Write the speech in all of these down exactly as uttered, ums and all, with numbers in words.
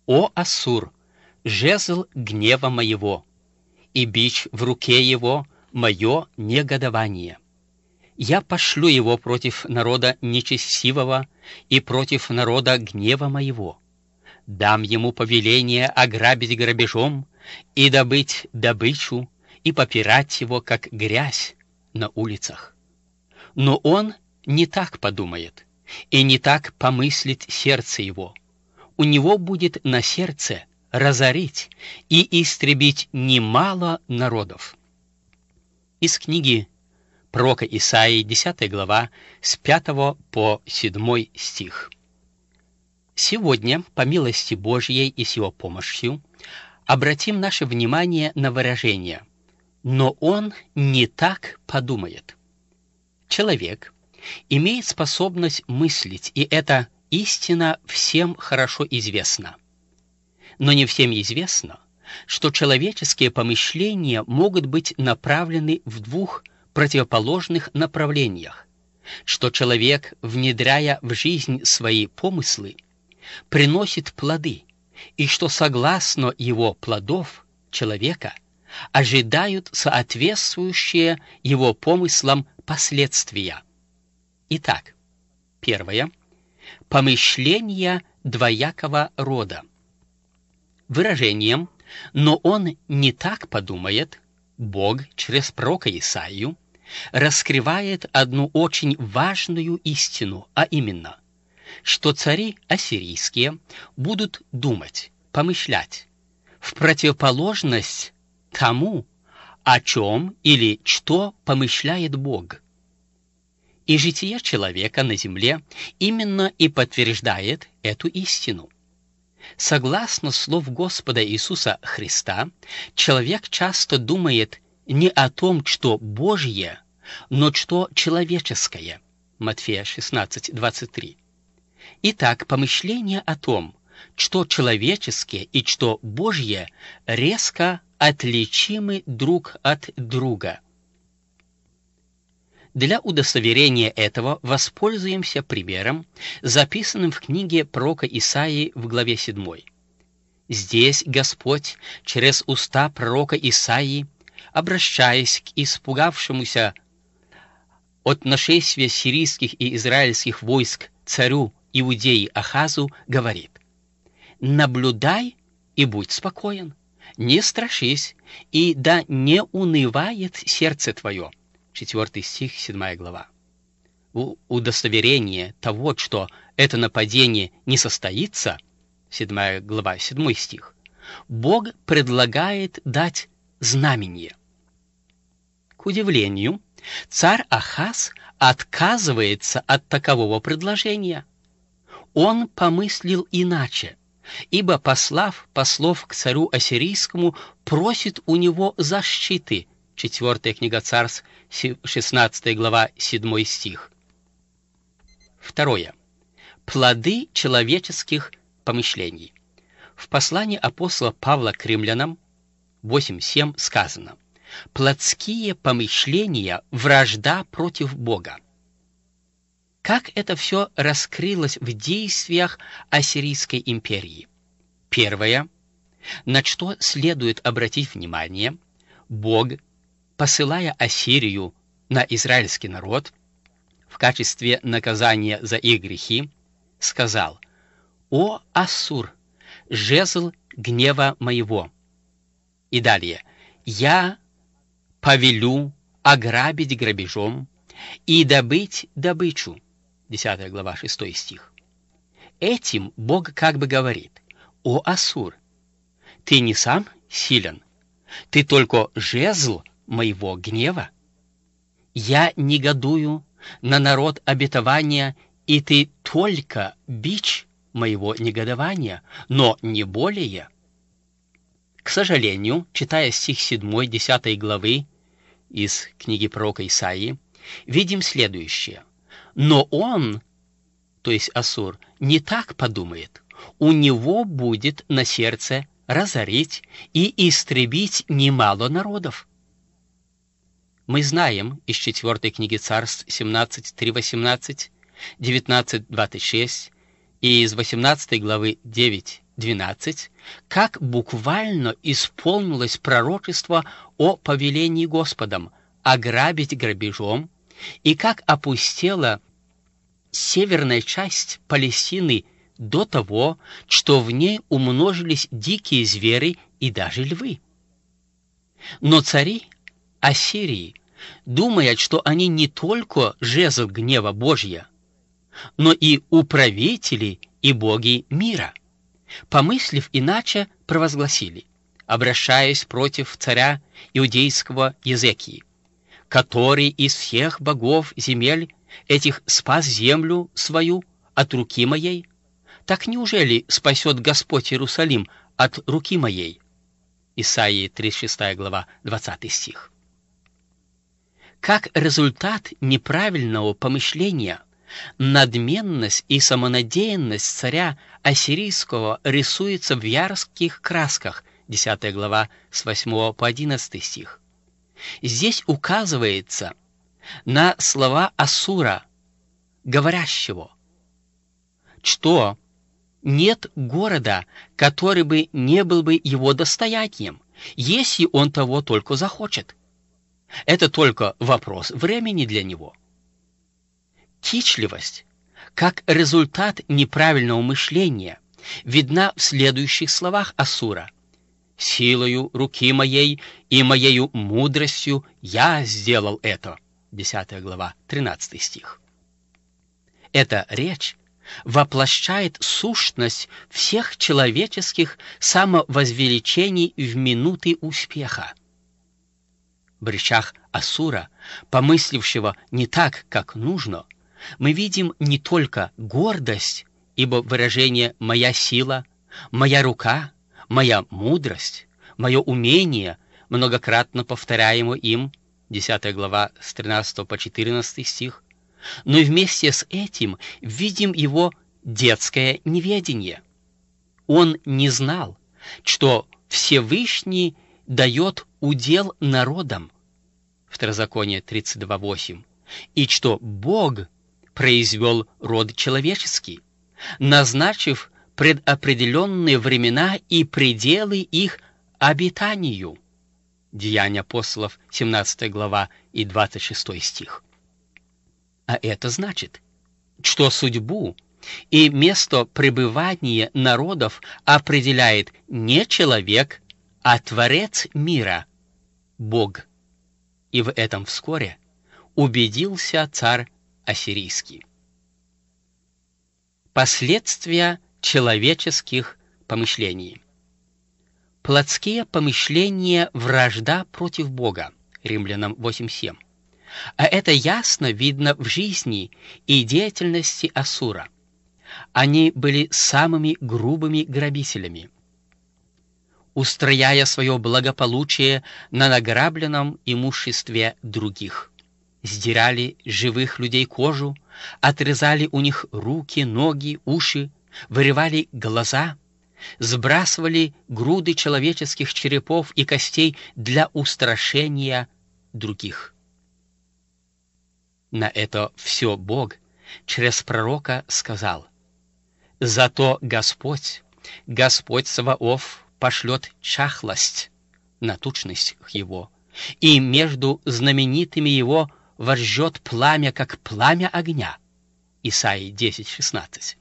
«О Ассур, жезл гнева моего, и бич в руке его мое негодование. Я пошлю его против народа нечестивого и против народа гнева моего. Дам ему повеление ограбить грабежом и добыть добычу, и попирать его, как грязь на улицах. Но он не так подумает, и не так помыслит сердце его. У него будет на сердце разорить и истребить немало народов». Из книги пророка Исаии, десятая глава, с пятого по седьмой стих. Сегодня, по милости Божьей и с Его помощью, обратим наше внимание на выражение «но он не так подумает». Человек имеет способность мыслить, и эта истина всем хорошо известна. Но не всем известно, что человеческие помышления могут быть направлены в двух противоположных направлениях, что человек, внедряя в жизнь свои помыслы, приносит плоды, и что согласно его плодов человека ожидают соответствующие его помыслам последствия. Итак, первое. Помышления двоякого рода. Выражением «но он не так подумает» Бог через пророка Исаию раскрывает одну очень важную истину, а именно, что цари ассирийские будут думать, помышлять в противоположность тому, о чем или что помышляет Бог. И житие человека на земле именно и подтверждает эту истину. Согласно слов Господа Иисуса Христа, человек часто думает не о том, что Божье, но что человеческое. Матфея шестнадцать, двадцать три. Итак, помышления о том, что человеческое и что Божье, резко отличимы друг от друга. Для удостоверения этого воспользуемся примером, записанным в книге пророка Исаии в главе седьмой. Здесь Господь через уста пророка Исаии, обращаясь к испугавшемуся от нашествия сирийских и израильских войск царю Иудеи Ахазу, говорит: «Наблюдай и будь спокоен, не страшись, и да не унывает сердце твое». четвёртый стих, седьмая глава. В удостоверение того, что это нападение не состоится, седьмая глава, седьмой стих, Бог предлагает дать знамение. К удивлению, царь Ахаз отказывается от такового предложения. Он помыслил иначе, ибо, послав послов к царю ассирийскому, просит у него защиты. Четвертая книга Царств, шестнадцатая глава, седьмой стих. Второе. Плоды человеческих помышлений. В послании апостола Павла к римлянам восемь семь сказано: «Плотские помышления — вражда против Бога». Как это все раскрылось в действиях Ассирийской империи? Первое, на что следует обратить внимание: Бог, посылая Ассирию на израильский народ в качестве наказания за их грехи, сказал: «О Ассур, жезл гнева моего». И далее: «Я повелю ограбить грабежом и добыть добычу». десятая глава, шестой стих. Этим Бог как бы говорит: «О Ассур, ты не сам силен, ты только жезл моего гнева. Я негодую на народ обетования, и ты только бич моего негодования, но не более». К сожалению, читая стих седьмой, десятой главы из книги пророка Исаии, видим следующее: «Но он, то есть Ассур, не так подумает, у него будет на сердце разорить и истребить немало народов». Мы знаем из четвертой книги Царств семнадцать, три восемнадцать, девятнадцать, двадцать шесть и из восемнадцатой главы девять двенадцать, как буквально исполнилось пророчество о повелении Господом ограбить грабежом, и как опустела северная часть Палестины до того, что в ней умножились дикие звери и даже львы. Но цари Ассирии думают, что они не только жезл гнева Божья, но и управители и боги мира. Помыслив иначе, провозгласили, обращаясь против царя иудейского Езекии, который из всех богов земель этих спас землю свою от руки моей, так неужели спасет Господь Иерусалим от руки моей? Исаии тридцать шестая глава, двадцатый стих. Как результат неправильного помышления, надменность и самонадеянность царя ассирийского рисуется в ярких красках, десятая глава, с восьмого по одиннадцатый стих. Здесь указывается на слова Ассура, говорящего, что нет города, который бы не был бы его достоянием, если он того только захочет. Это только вопрос времени для него. Кичливость, как результат неправильного мышления, видна в следующих словах Ассура: «Силою руки моей и моею мудростью я сделал это». десятая глава, тринадцатый стих. Эта речь воплощает сущность всех человеческих самовозвеличений в минуты успеха. В речах Ассура, помыслившего не так, как нужно, мы видим не только гордость, ибо выражение «моя сила», «моя рука», «моя мудрость», «мое умение», многократно повторяемо им, десятая глава, с тринадцатого по четырнадцатый стих, но вместе с этим видим его детское неведение. Он не знал, что Всевышний дает удел народам, Второзаконие тридцать два восемь, и что Бог произвел род человеческий, назначив предопределенные времена и пределы их обитанию. Деяния апостолов, семнадцатая глава и двадцать шестой стих. А это значит, что судьбу и место пребывания народов определяет не человек, а Творец мира, Бог. И в этом вскоре убедился царь ассирийский. Последствия человеческих помышлений. Плотские помышления — вражда против Бога. Римлянам восемь семь. А это ясно видно в жизни и деятельности Ассура. Они были самыми грубыми грабителями, устрояя свое благополучие на награбленном имуществе других. Сдирали живых людей кожу, отрезали у них руки, ноги, уши, вырывали глаза, сбрасывали груды человеческих черепов и костей для устрашения других. На это все Бог через пророка сказал: «Зато Господь, Господь Саваоф, пошлет чахлость на тучность его, и между знаменитыми его возжжет пламя, как пламя огня». Исаии десять шестнадцать.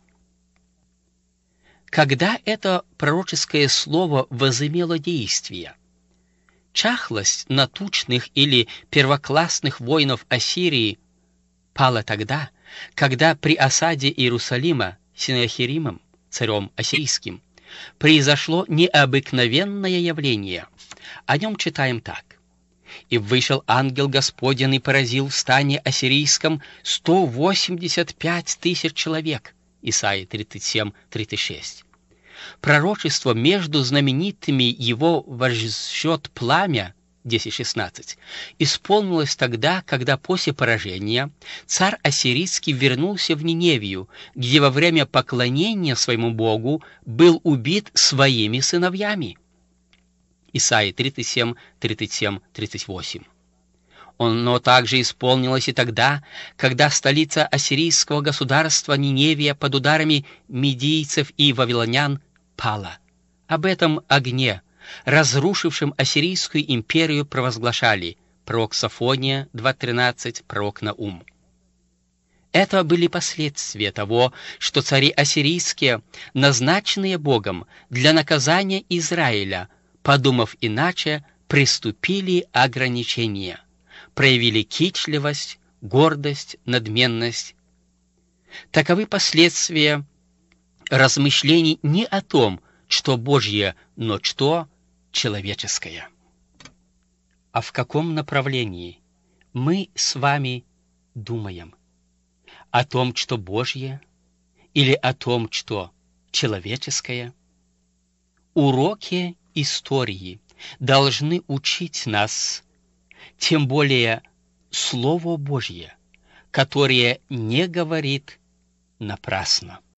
Когда это пророческое слово возымело действие? Чахлость на тучных или первоклассных воинов Ассирии пала тогда, когда при осаде Иерусалима Сенахеримом, царем ассирийским, произошло необыкновенное явление. О нем читаем так: «И вышел ангел Господень и поразил в стане ассирийском сто восемьдесят пять тысяч человек». Исаии тридцать семь тридцать шесть. Пророчество между знаменитыми его возжжет пламя десять шестнадцать исполнилось тогда, когда после поражения царь ассирийский вернулся в Ниневию, где во время поклонения своему богу был убит своими сыновьями. Исаии тридцать семь тридцать семь тридцать восемь. Оно также исполнилось и тогда, когда столица ассирийского государства Ниневия под ударами медийцев и вавилонян пала. Об этом огне, разрушившем Ассирийскую империю, провозглашали пророк Софония два тринадцать, пророк Наум. Это были последствия того, что цари ассирийские, назначенные Богом для наказания Израиля, подумав иначе, приступили ограничения, проявили кичливость, гордость, надменность. Таковы последствия размышлений не о том, что Божье, но что человеческое. А в каком направлении мы с вами думаем? О том, что Божье, или о том, что человеческое? Уроки истории должны учить нас, тем более Слово Божье, которое не говорит напрасно.